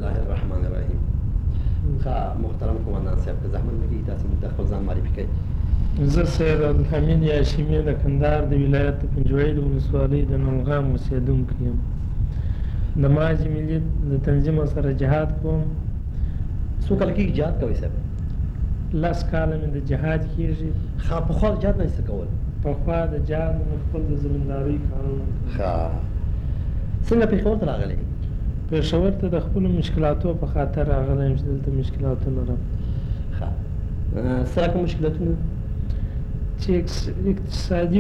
الله الرحمن الرحیم. محترم قومندان صاحب که زحمت وکړي تاسو موږ ته خپل ځان معرفي کړئ. زه سید عبدالحمید هاشمي د کندهار د ولایت د پنجوایي د ولسوالۍ د نلغام اوسېدونکی یم. د ماج ملي د تنظیم سره جهاد کوم. څو کاله کېږي جهاد کوئ صاحب؟ 10 کاله مې د جهاد کېږي. پخوا د جهاد نه څه کول؟ پخوا د جهاد نه خپل د زمیندارۍ کارونه. څنګه پېښور ته راغلی؟ پېښور ته د خپلو مشکلاتو په خاطر راغلی یم چې دلته مشکلاتونه لرم. څه رقم مشکلاتونه؟ چې اقتصادي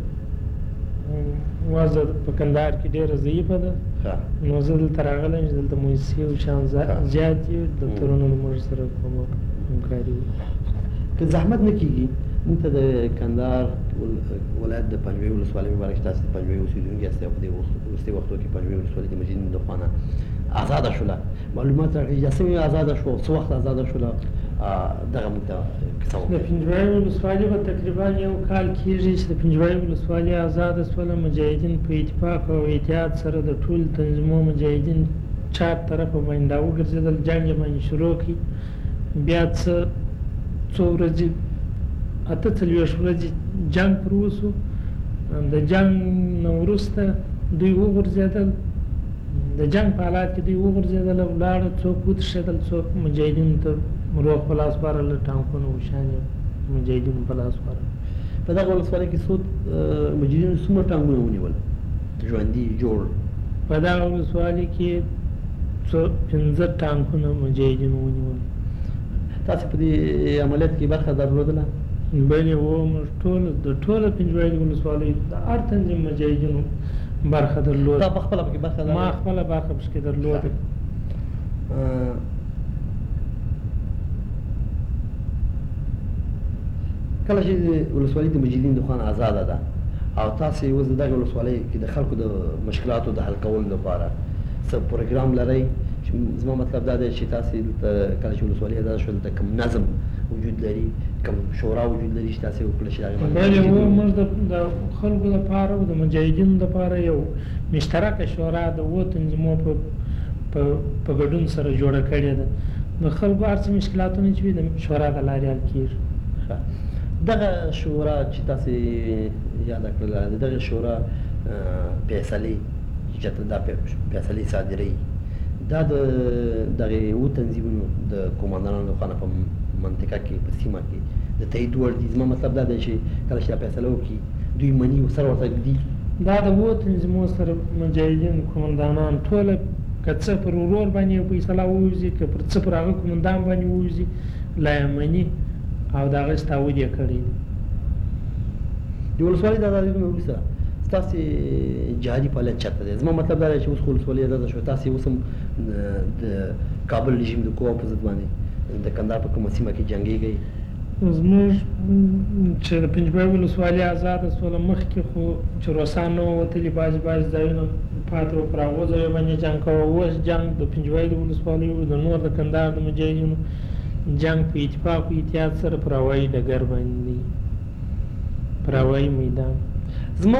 وضع په کندهار کې ډېره ضعیفه ده، نو زه دلته راغلی یم چې دلته موسسې او شیان زیات دي، دفترونه زموږ سره همکاري وکړي. که زحمت نه کېږي موږ ته د کندهار ولایت د پنجوایي ولسوالۍ مبارک تاسو د پنجوایي اوسېدونکي یاست او په دې وروستي وختو کې پنجوایي ولسوالۍ د مجاهدینو د خوا نه ازاده شوله، معلومات راکړئ چې څنګه ازاده شوه، څه وخت ازاده شوله، دغه موږ ته کیسه وکړئ. د پنجوایي ولسوالۍ به تقریبا 1 کال کېږي چې د پنجوایي ولسوالۍ ازاده شوله. مجاهدین په اتفاق او اتحاد سره د ټولو تنظیمونو مجاهدین چپ طرفه باندې راوګرځېدل، جنګ یې باندې شروع کړي. بیا څو ورځې 48 ورځې جنګ پر وسو. د جنګ نه وروسته دوی وغورځېدل، د جنګ په حالات کې دوی وغورځېدل، ولاړه، څوک وتښتېدل، څوک مجاهدینو ته روغ په لاس سپارل، ټانکونه او شیان یې مجاهدینو په لاس سپارل. په دغه ولسوالۍ کې مجاهدینو څومره ټانکونه ونیول ژوندي جوړ؟ په دغه ولسوالۍ کې 15 ټانکونه مجاهدینو ونیول. تاسو په دې عملیات کې برخه درلودله؟ بلې موږ د ټوله پنجوایي ولسوالۍ د هر تنظیم مجاهدینو برخه درلوده. تا په خپله پکې برخه درلوده؟ ما خپله برخه پکې درلوده. کله چې ولسوالۍ د مجاهدینو د خوا نه ازاده ده او تاسې اوس د دغې ولسوالۍ کې د خلکو د مشکلاتو د حل کولو لپاره څه پروګرام لرئ؟ زما مطلب دا دی چې تاسې دلته کله چې ولسوالۍ ازاده شوه دلته کوم نظم وجود لري، کوم شورا وجود لري چې تاسې وکړئ چې هغې بلې موږ د خلکو لپاره او د مجاهدینو لپاره یو مشترکه شورا د 7 تنظیمو په ګډون سره جوړه کړې ده. د خلکو هر څه مشکلاتونه چې وي د شورا د لارې حل کېږي. دغه شورا چې تاسې یاده کړله، د دغې شورا فیصلې چې دا فیصلې صادروي، دا د دغې 7 تنظیمونو د قومندانانو لخوا نه په منطقه کې په سیمه کې د تایید وړ دي. زما مطلب دا دی چې کله چې دا فیصله وکړي دوی مني او سره ورته ږدي. دا د 7 تنظیمو سره مجاهدین قومندانان ټوله که څه پر ورور باندې فیصله ووځي، که پر څه پر هغه قومندان باندې ووځي، لا یې مني او د هغه تاوید یې کړی دی. د ولسوالۍ د ازادۍ نه وروسته ستاسې جهادي فعالیت چېرته دی؟ زما مطلب دا دی چې اوس خو ولسوالۍ ازاده شوه، تاسې اوس هم د کابل رژیم د قواو په ضد باندې د کندهار په کومه سیمه کې جنګېږئ؟ زموږ چې د پنجوایي ولسوالۍ ازاده شوله مخکې خو چې روسان نه وه وتلي، بعضې ځایونه پاتې وو، پر هغو ځایو باندې جنګ کوه. اوس جنګ د پنجوایي د ولسوالیو د نور د کندهار د مجاهدینو جنګ په اتفاق او اتحاد سره پر هوایي ډګر باندې دی، پر هوایي میدان. زما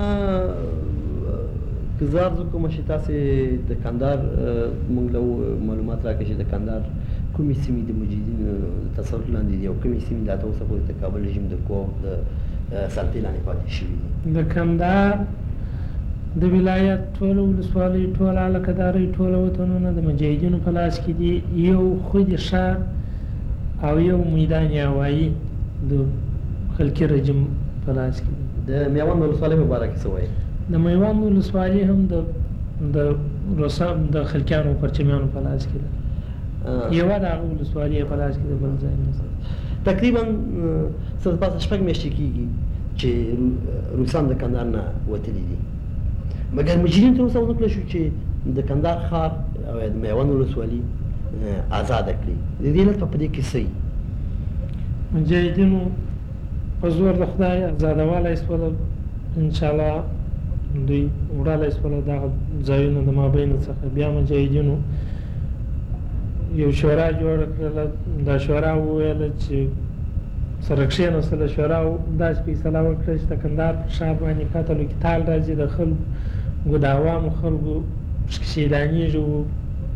که زه عرض وکړم چې تاسې د کندهار موږ له معلومات راکړئ چې د کندهار کومې سیمې د مجاهدینو تسلط لاندې دي او کومې سیمې لا تر اوسه پورې د کابل رژیم د قواو د سلطې لاندې پاتې شوي دي؟ د کندهار د ولایت ټوله ولسوالۍ، ټوله علاقهدارۍ، ټوله وطنونه د مجاهدینو په لاس کې دي. یو خود ښار او یو میدان هوایي د خلقي رژیم په لاس کې دي. د میوند ولسوالۍ په باره کې څه وایي؟ د میوند ولسوالۍ هم د خلقیانو پرچمیانو په لاس کې ده. یوه د هغه ولسوالۍ په لاس کې ده، بل ځای نشته. تقریبا څه د پاسه 6 میاشتې کېږي چې روسان د کندهار نه وتلي دي، مګر مجاهدین تر اوسه ونه کړی شو چې د کندهار ښار او د میوند ولسوالي ازاده کړي. د دې علت په دې کې څه وي؟ مجاهدینو په زور د خدای ازادوالی شوله، انشاءالله دوی وړلی شوله دغه ځایونه د مابین څخه. بیا مجاهدینو یو شورا جوړه کړله. دا شورا وویله چې سره کښېناستله، شورا داسې فیصله وکړه چې د کندهار په ښار باندې قتل و قتال راځي، د خلکو د عوامو خلکو شهیدانېږي،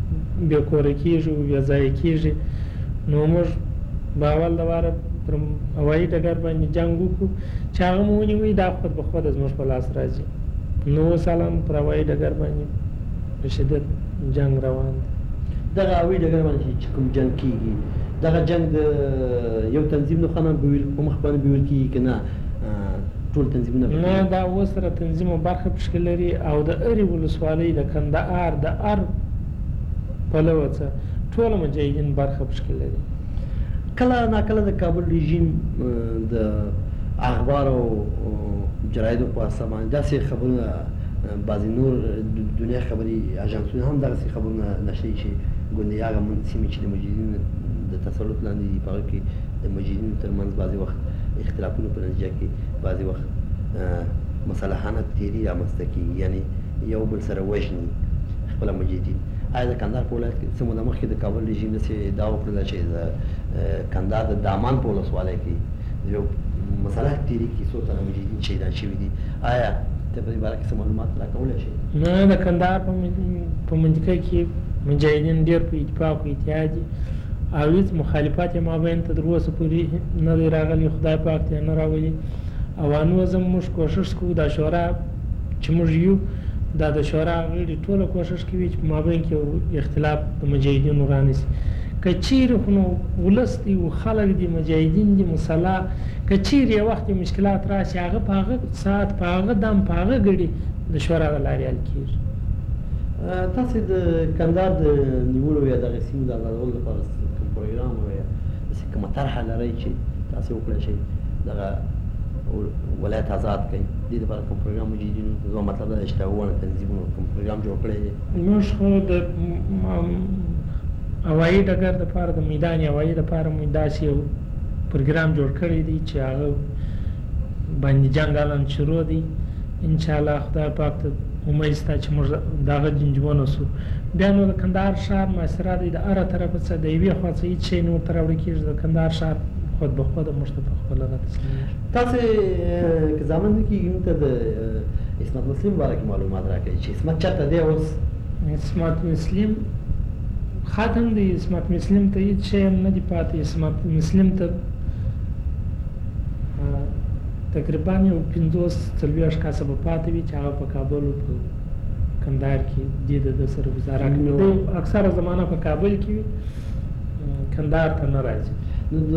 بې کوره کېږي او بې ځایه کېږي. نو موږ به اول د واره پر هوایي ډګر باندې جنګ وکړو چې هغه مو ونیوي دا خود به خوده زموږ په لاس راځي. نو اوس الان پر هوایي ډګر باندې په شدت جنګ روان دی. دغه هوایي ډګر باندې چې کوم جنګ کېږي دغه جنګ د یو تنظیم له خوا نه په مخ باندې بیول کېږي که نه ټول تنظیمونه؟ نه دا اوس سره تنظیم او برخه پکې لري او د هرې ولسوالۍ د کندهار د هر پلوه څخه ټوله مجاهدین برخه پکې لري. کله ناکله د کابل رژیم د اخبار او جرایدو په اساس باندې داسې خبرونه بعضې نور دنیا خبري اژانسونه هم دغسې خبرونه نشروي چې ګوندې هغه سیمې چې د مجاهدینو د تسلط لاندې دي په هغه کې د مجاهدینو ترمنځ بعضې وخت اختلافونو په نتیجه کې بعضې وخت مسلحانه تیري رامنځته کېږي، یعنې یو بل سره وژني خپله مجاهدین. آیا د کندهار په ولایت کې څه موده مخکې د کابل رژیم داسې ادعا وکړله چې د کندهار د دامان په ولسوالۍ کې یو مسلح تیري کې څو تنه مجاهدین شهیدان شوي دي؟ آیا ته په دې باره کې څه معلومات راکولی شې؟ نه، د کندهار په منطقه کې مجاهدین ډېر په اتفاق او اتحاد دي او هېڅ مخالفت یې مابین ته تر اوسه پورې نه دی راغلی. خدای پاک ته یې نه راولي او نو زه موږ کوښښ کوو دا شورا چې موږ یو دا د شورا غړي ټوله کوښښ کوي چې په مابین کې اختلاف د مجاهدینو رانیسي. که چیرې خو نو ولس دی او خلک دي مجاهدین دي مسلح، که چیرې یو وخت مشکلات راشي هغه په هغه ساعت په هغه دم په هغه ګړي د شورا د لارې حل کېږي. تاسې د کندهار د نیولو یا دغې سیمو د ازادولو لپاره کوم پروګرام یا داسې کومه طرحه لرئ چې تاسې وکړی شئ دغه ولایت آزاد کړئ؟ دې لپاره کوم پروګرام مجاهدینو زما مطلب دا دی چې د هغو تنظیمونو کوم پروګرام جوړ کړی دی؟ موږ خو د هوایي ډګر دپاره د میدان هوایي دپاره مو داسې یو پروګرام جوړ کړی دی چې هغه باندې جنګ الان شروع دی. انشاءالله خدای پاک ته امید شته چې موږ د هغه جنجبونه سو. بیا نو د کندهار ښار محاصره دی، د هره طرفه څخه د یوې خوا څخه هېڅ شی نه ورته راوړل کېږي. د کندهار ښار خود به خوده موږ ته په خپله راتسلیمېږي. تاسې که زامن نه کېږي موږ ته د عصمت مسلم باره کې معلومات راکړئ چې عصمت چېرته دی اوس؟ عصمت مسلم ختم دی. عصمت مسلم ته هېڅ شی هم نه دی پاتې. عصمت مسلم ته تقریبا یو 50-40 کسه به پاتې وي چې هغه په کابل او په کندهار کې دې د سره ګزاره کوي. دی اکثره زمانه په کابل کې وي، کندهار ته نه راځي. نو د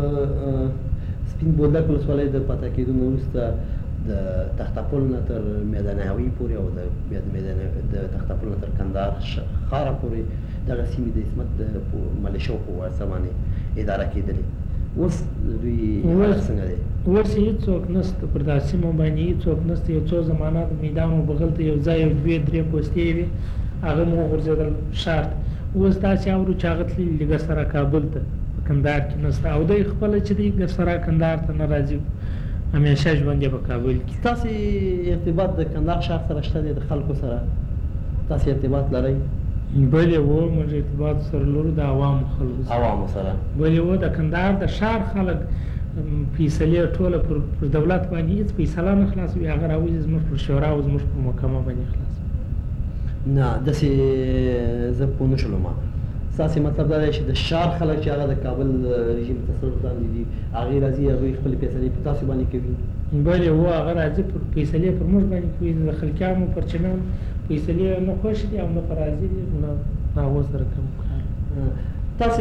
سپین بولدک ولسوالۍ د پاتې کېدو نه وروسته د تختپل نه تر میدان هوایي پورې او د تختپل نه تر کندهار ښاره پورې دغه سیمې د عصمت د ملیشو په واسطه باندې اداره کېدلې. اوس دوی حالت څنګه دی؟ اوس هېڅوک نشته پر دا سیمو باندې، هېڅوک نشته. یو څو زمانه د میدان و بغل ته یو ځای 2-3 پوستې وې هغه مو وغورځېدل ښار ته. اوس داسې اورو چې هغه تللي لږه سره کابل ته، په کندهار کې نشته. او دی خپله چې دی ګرسره کندهار ته نه راځي، همیشه ژوند یې په کابل کې. تاسې ارتباط د کندهار ښار سره شته دی؟ د خلکو سره تاسې ارتباط لرئ؟ بلې و موږ ارتباط سره لرو د عوامو خلکو سره. عوامو سره بلې و د کندهار د ښار خلک فیصلې ټوله پر دولت باندې هېڅ فیصله نه خلاصوي. هغه راوځي زموږ پر شورا او زموږ پر محکمه باندې خلاصوي. نه داسې زه پوه نه شولم. ستاسې مطلب دا دی چې د ښار خلک چې هغه د کابل رژیم تسلط لاندې دي هغې راځي هغوی خپلې فیصلې په تاسو باندې کوي؟ بلې و هغه راځي پر فیصلې پر موږ باندې کوي. د خلکیانو پرچمیانو فیصلې نه خوښ دي او نه په راضي دي، نه هغو سره کوم کار. تاسې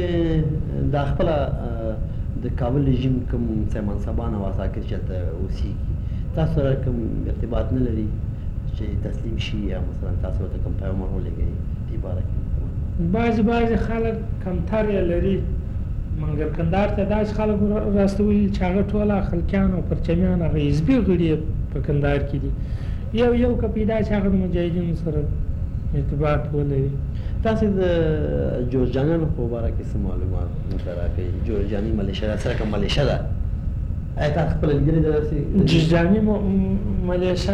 دا خپله د کابل رژیم کوم منصبان او عساکر چې هلته اوسېږي تاسو سره کوم ارتباط نه لري چې تسلیم شي یا مثلا تاسو ورته کوم پیغام ورولېږئ دې باره کې؟ بعضې خلک کمتر یې لري، مګر کندهار ته داسې خلک راستولي چې هغه ټوله خلکیان او پرچمیان هغه حزبي غړي په کندهار کې دي. یو که پیدا چې هغه د مجاهدینو سره ارتباط ولري. تاسې د جورجانیانو په باره کې څه معلومات موږ ته راکړئ؟ جورجاني ملیشه سره کوم ملیشه ده؟ آیا تاسو خپله لیدلې ده داسې؟ جورجاني ملیشه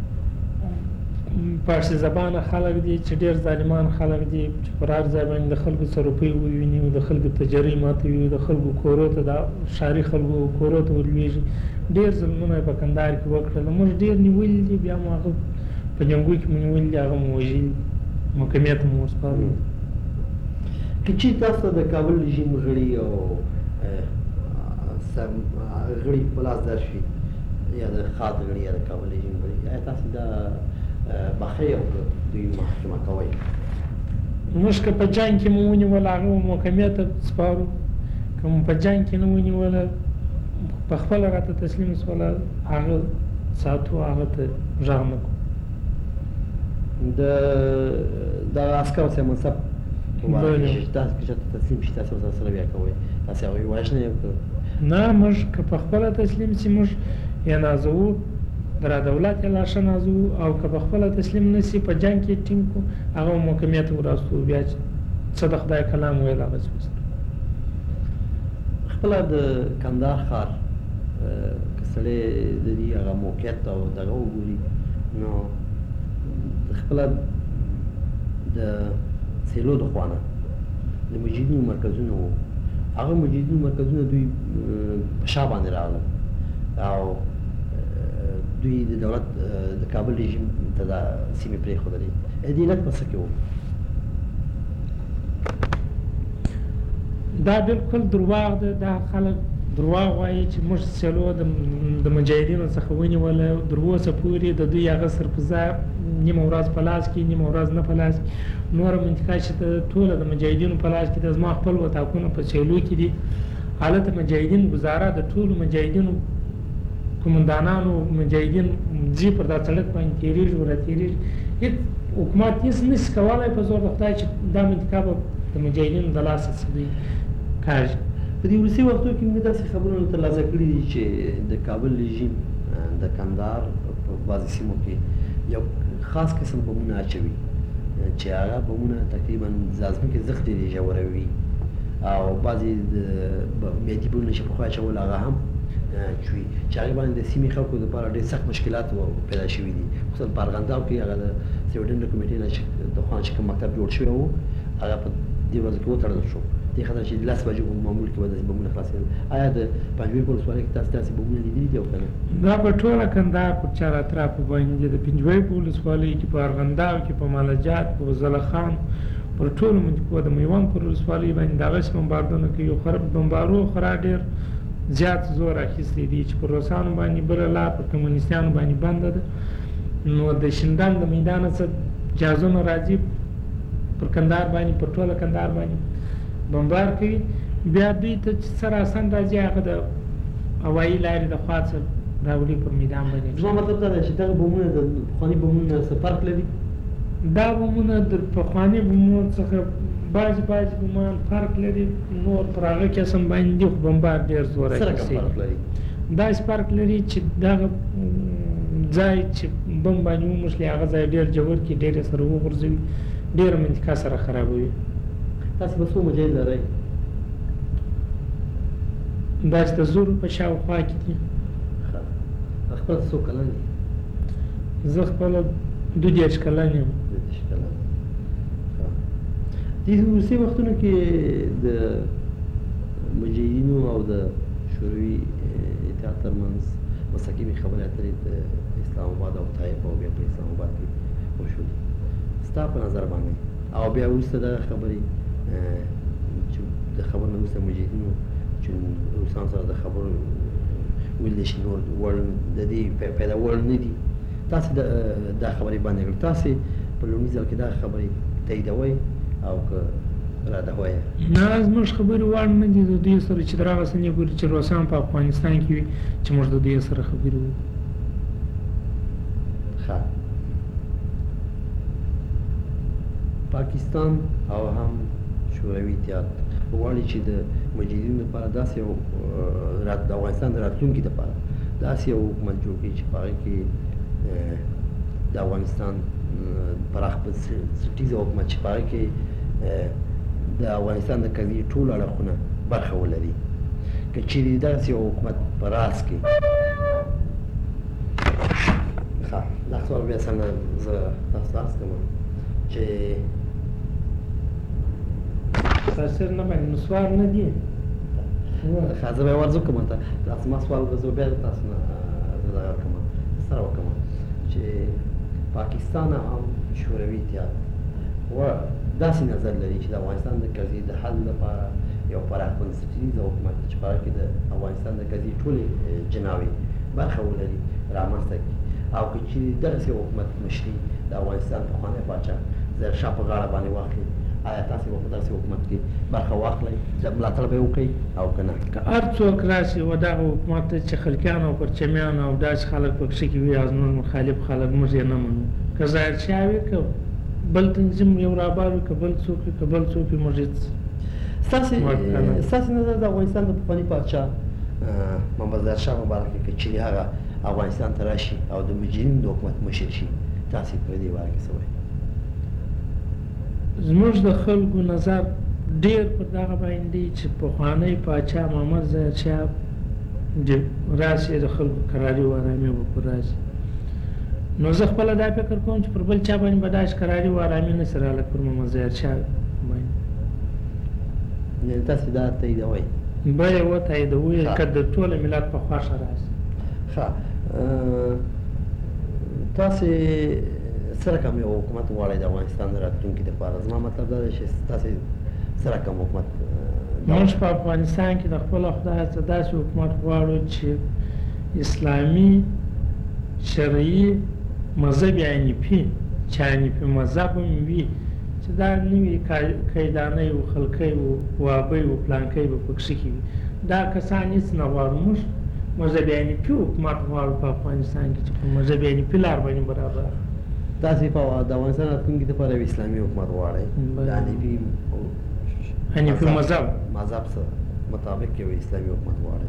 فارسي زبانه خلک دي چې ډېر ظالمان خلک دي چې پر هر ځای باندې د خلکو څه روپۍ وویني او د خلکو تجرۍ ماتوي او د خلکو کورو ته د ښاري خلکو کورو ته ورلوېږي. ډېر ظلمونه یې په کندهار کې وکړل. موږ ډېر نیولي دي، بیا مو هغه په جنګو کې مو نیولي دي، هغه مو وژلي. محکمیت مو وسپارلو. که چیرې تاسو ته د کابل رژیم غړي او غړي په لاس درشي یا د خاط غړي یا د کابل رژیم غړي، آیا تاسو دا بخښئ او دوی محاکمه کوئ؟ موږ که په جنګ کې مو ونیول هغه محکمې ته سپارو، که مو په جنګ کې نه ونیوله په خپله راته تسلیم شوله هغه ساتو، هغه ته غږ نه کړو. د دغه عسکرو څخه منصب بله تاسو که چاته تسلیم شي تاسو ورسره سره بیا کوئ؟ تاسو هغوی وژنئ؟ نه، موږ که په خپله تسلیم شي موږ یې نازوو، د دولت یې لا ښه نازوو، او که په خپله تسلیم نه شي په جنګ کې ټینګ کړو هغه محکمې ته ورسوو، بیا چې څه د خدای کلام ویل هغسې وسره. خپله د کندهار ښار که سړی د دې هغه موقعیت او دغه وګوري نو خپله د سیلو د خوا نه د مجاهدینو مرکزونه وو، هغه مجاهدینو مرکزونه دوی په شا باندې راغلل او دوی د دولت د کابل رژیم ته دا سیمې پرېښودلې. دې علت په څه کې و؟ دا بالکل درواغ ده. دا خلک درواغ وایي چې موږ سیلو د مجاهدینو څخه ونیوله، تر اوسه پورې د دوی هغه سرپرزه نیمه ورځ په لاس کې نیمه ورځ نه په لاس کې، نوره منطقه چې ټوله د مجاهدینو په لاس کې ده. زما خپل وطاقونه په سیلو کې دي، هلته مجاهدین ګزاره د ټولو مجاهدینو قومندانانو مجاهدین ځي پر دا سړک باندې تېرېږي ور تېرېږي، هېڅ حکومت هېڅ نشي کولی په زور د خدای چې دا منطقه به د مجاهدینو د لاسه څه دوی کاږي. په دې وروستي وختو کې موږ داسې خبرونه ترلاسه کړي دي چې د کابل رژیم د کندهار په بعضې سیمو کې یو خاص قسم بمونه اچوي چې هغه بمونه تقریبا د ځمکې زخ ډېرې ژوروي او بعضې د میتي بمونه چې پخوا اچول هغه هم چوي چې هغې باندې د سیمې خلکو لپاره ډېر سخت مشکلات پیدا شوي دي. خصوصا په ارغنداو کې هغه د سویډن د کمیټې نه د خوا چې کوم مکتب جوړ شوی و هغه په دې ورځو کې وتړل شو. دې خاطر چې 10 بجې په معمول کې به داسې بمونه خلاصېدل. آیا د پنجوي په ولسوالۍ کې تاسو داسې بمونه لیدلي دي او که نه؟ دا په ټوله کندهار په چار اطرافو باندې د پنجوي په ولسوالۍ کې، په ارغنداو کې، په مالجات، په زلخان، پر ټولو منطقو د میوند پر ولسوالۍ باندې دغسې بمباردونه کوي. بمبارو خورا ډېر زیات زور اخیستی دی چې پر روسانو باندې بله لار پر کمونیستانو باندې بنده ده. نو د شینډنډ د میدانه څه جهازونه راځي پر کندهار باندې، پر ټوله کندهار باندې بمبار کوي. بیا دوی ته چې څه راسن راځي هغه د هوایي لارې د خوا څه راوړي پر میدان باندې. زما مطلب دا دی چې دغه بمونه د پخواني بمونه څه فرق لري؟ دا بمونه د پخواني بمونو څخه بعضې بمان فرق لري، نور پر هغه قسم باندې خو بمبار ډېر زور اخیستی. داسې فرق لري چې دغه ځای چې بم باندې وموښلي هغه ځای ډېر ژور کړي، ډېر یې سره وغورځوي، ډېره منطقه سره خرابوي. تاسې به څو مجاهد لرئ؟ داسې د زرو په شاوخوا کې دي. خپله څو کلن یې؟ زه خپله 22 کلن یم. 22 کلن. دې وروستي وختونو کې د مجاهدینو او د شوروي اتحاد ترمنځ مستقیمې خبرې اترې د اسلام آباد او طایف او بیا په اسلام آباد کې وشولې. ستا په نظر باندې او بیا وروسته دغه خبرې چې د خبرو نه وروسته مجاهدینو چې روسانو سره د خبرو ویلی شي نور وړ د دې پیدا وړ نه دي، تاسې دا خبرې باندې کړو، تاسې په لومړي ځل کې دغه خبرې تاییدوئ او که ردوئ؟ نه، زموږ خبرې وړ نه دي د دوی سره چې تر هغه څه نه ګوري چې روسان په افغانستان کې وي چې موږ د دوی سره خبرې وکړو. ښه، پاکستان او هم شوروي اتحاد غواړي چې د مجاهدینو لپاره داسې یو د افغانستان د راتلونکي لپاره داسې یو حکومت جوړ کړي چې په هغې کې د افغانستان پراخ بنسټیزه حکومت چې په هغې کې د افغانستان د قضیې ټول اړخونه برخه ولري. که چیرې داسې یو حکومت په راس کې ښه دا سوال بیا څنګه زه تاسو ته عرض کوم چې تاثیر نه باندې نو سوال نه دی. ښه زه به یې ورځو کوم ته تاسو ما سوال به زه بیا تاسو نه زه دغه کوم سره وکړم چې پاکستان هم شوروي اتحاد و داسې نظر لري چې د افغانستان د قضیې د حل لپاره یو پراخ بنسټیزه حکومت چې په هغه کې د افغانستان د قضیې ټولې جناوې برخه ولري رامنځته کړي او که چیرې دغسې حکومت مشري د افغانستان پخوانی پاچا ظاهرشاه په غاړه باندې واخلي آیا تاسې به په داسې حکومت کې برخه واخلئ ملاتړ به یې وکړئ او که نه که هر څوک راشي و دغه حکومت ته چې خلکیان او پرچمیان او داسې خلک پکښې کې وي او زموږ مخالف خلک موږ یې نه منو که ظاهرشاه وي که بل تنظیم یو رهبر وي که بل څوک وي که بل څوک وي موږ ستاسې نظر د افغانستان د پخواني پاچا محمد ظاهرشاه مبارک که چیرې هغه افغانستان ته راشي او د مجرمینو د حکومت مشر شي تاسې په دې باره کې څه وایئ زموږ د خلکو نظر ډېر پر دغه باندې چې پخوانی پاچا محمد ظاهرشاه راشي د خلکو قراري و ارامي به پر راشي نو زه خپله دا فکر کوم چې پر بل چا باندې به داسې قراري و ارامي نه شي راغلی پر محمد ظاهرشاه باندې یعنې تاسې دا تاییدوئ به یې وتاییدوو که د ټوله ملت په خوښه راشي ښه تاسې څه رقم یو حکومت غواړئ د افغانستان د راتلونکي دپاره زما مطلب دا دی چې تاسې څه رقم حکومت موږ په افغانستان کې د خپله خدای څخه داسې حکومت غواړو چې اسلامي شرعي مذهب حنیفي چې حنیفي مذهب هم وي چې دا نه وي قیدانۍ و خلقۍ و وابۍ و پلانکۍ به پکښې کې وي دا کسان هېڅ نه غواړو موږ مذهب حنیفي حکومت غواړو په افغانستان کې چې په مذهب حنیفي لار باندې برابر تاسې په د افغانستان راتلونکي دپاره یو اسلامي حکومت غواړئ د حنیفي مذهب مطابق یو اسلامي حکومت غواړئ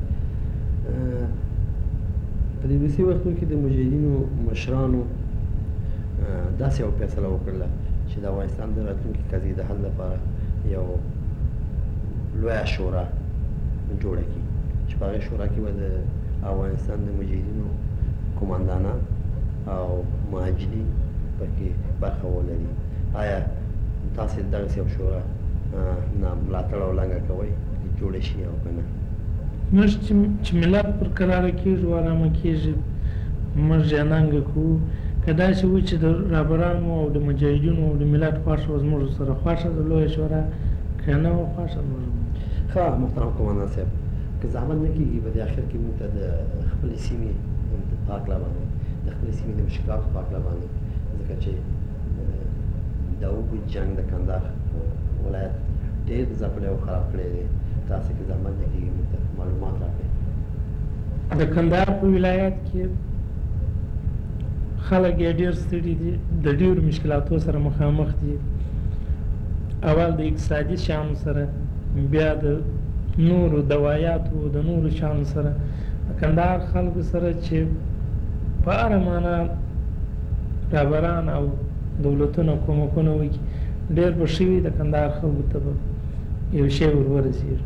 په دې وروستي وختونو کې د مجاهدینو مشرانو داسې یو فیصله وکړله چې د افغانستان د راتلونکي قضیې د حل لپاره یو لویه شورا جوړه کړي چې په هغې شورا کې به د افغانستان د مجاهدینو قماندانان او مهاجرین پکې برخه ولري آیا تاسې دغسې یو شورا ملاتړ او لنګه کوئ چې جوړه شي او که نه موږ چې ملت پر کراره کېږي و ارامه کېږي موږ یې ننګه کوو که داسې وي چې د رهبرانو او د مجاهدینو او د ملت خوښه وه زموږ سره خوښه ده لویه شورا که نه وه خوښه زموږ ښه محترم قمندان صاحب که زحمت نه کېږي په دې اخر کې موږ ته د خپلې سیمې په هکله باندې د خپلې سیمې د مشکلاتو په هکله باندې ځکه چې د اوږد جنګ د کندهار ولایت ډېر ځپلی او خراب کړی دی تاسې که زحمت نه کېږي موږ ته معلومات راکړئ د کندهار په ولایت کې خلک یې ډېر ستړي دي د ډېرو مشکلاتو سره مخامخ دي اول د اقتصادي شیانو سره بیا د نورو دوایاتو د نورو شیانو سره د کندهار خلکو سره چې په هره معنا رهبران او دولتونه کومکونه وکړي ډېر به ښه وي د کندهار خلکو ته به یو شی ور ورسېږي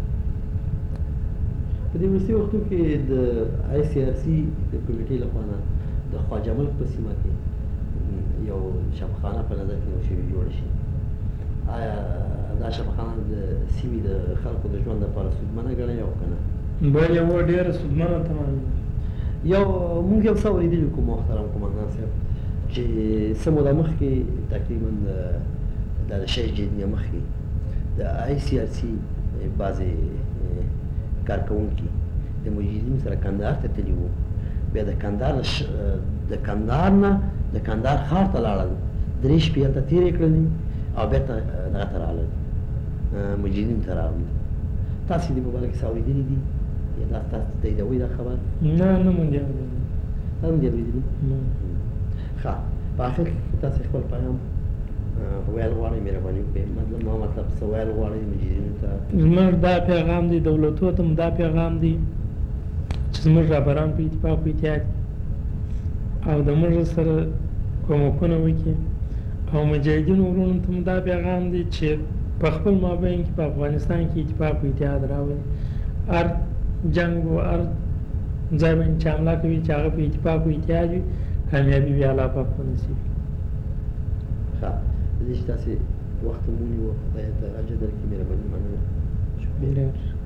په دې وروستي وختو کې د ICRC د کمیټې لخوا نه د خواجه ملک په سیمه کې یو شفاخانه په نظر کې نیول شوې جوړه شي آیا دا شفاخانه د سیمې د خلکو د ژوند لپاره سودمنه ګڼئ او که نه بلې وه ډېره سودمنه تمام یو موږ یو څه اورېدلي کوو محترم قمندان صاحب چې څه موده مخکې تقریبا د 6 جنیه مخکې د ICRC بعضې کارکوونکي د مجاهدینو سره کندهار ته تللي وو بیا د کندهار نه د کندهار ښار ته لاړل 3 شپې هلته تېرې کړلې او بېرته دغه ته راغلل مجاهدینو ته راغلل تاسې دې په باره کې څه اورېدلي دي یا دا تاسو تاییدوئ دا خبر نه مونږ یې اورېدلي تا هم دې اورېدلي ښه په آخر کې تاسې خپل پیغام ویل غواړئ مهرباني وکړئ ما مطلب څه ویل غواړئ مجاهدینو ته زموږ دا پیغام دی دولتو ته هم دا پیغام دی چې زموږ رهبران په اتفاق و اتحاد او د موږ سره کومکونه وکړي او مجاهدینو وروڼو ته هم دا پیغام دی چې په خپل مابین کې په افغانستان کې اتفاق و اتحاد راولي هر جنګ و هر ځای باندې چې حمله کوي چې هغه په اتفاق و اتحاد وي کامیابي بیا الله پاک په نصیب ښه د دې چې تاسې وخت مو ونیوه خدای ته اجر درکړي مهرباني مننه شکریه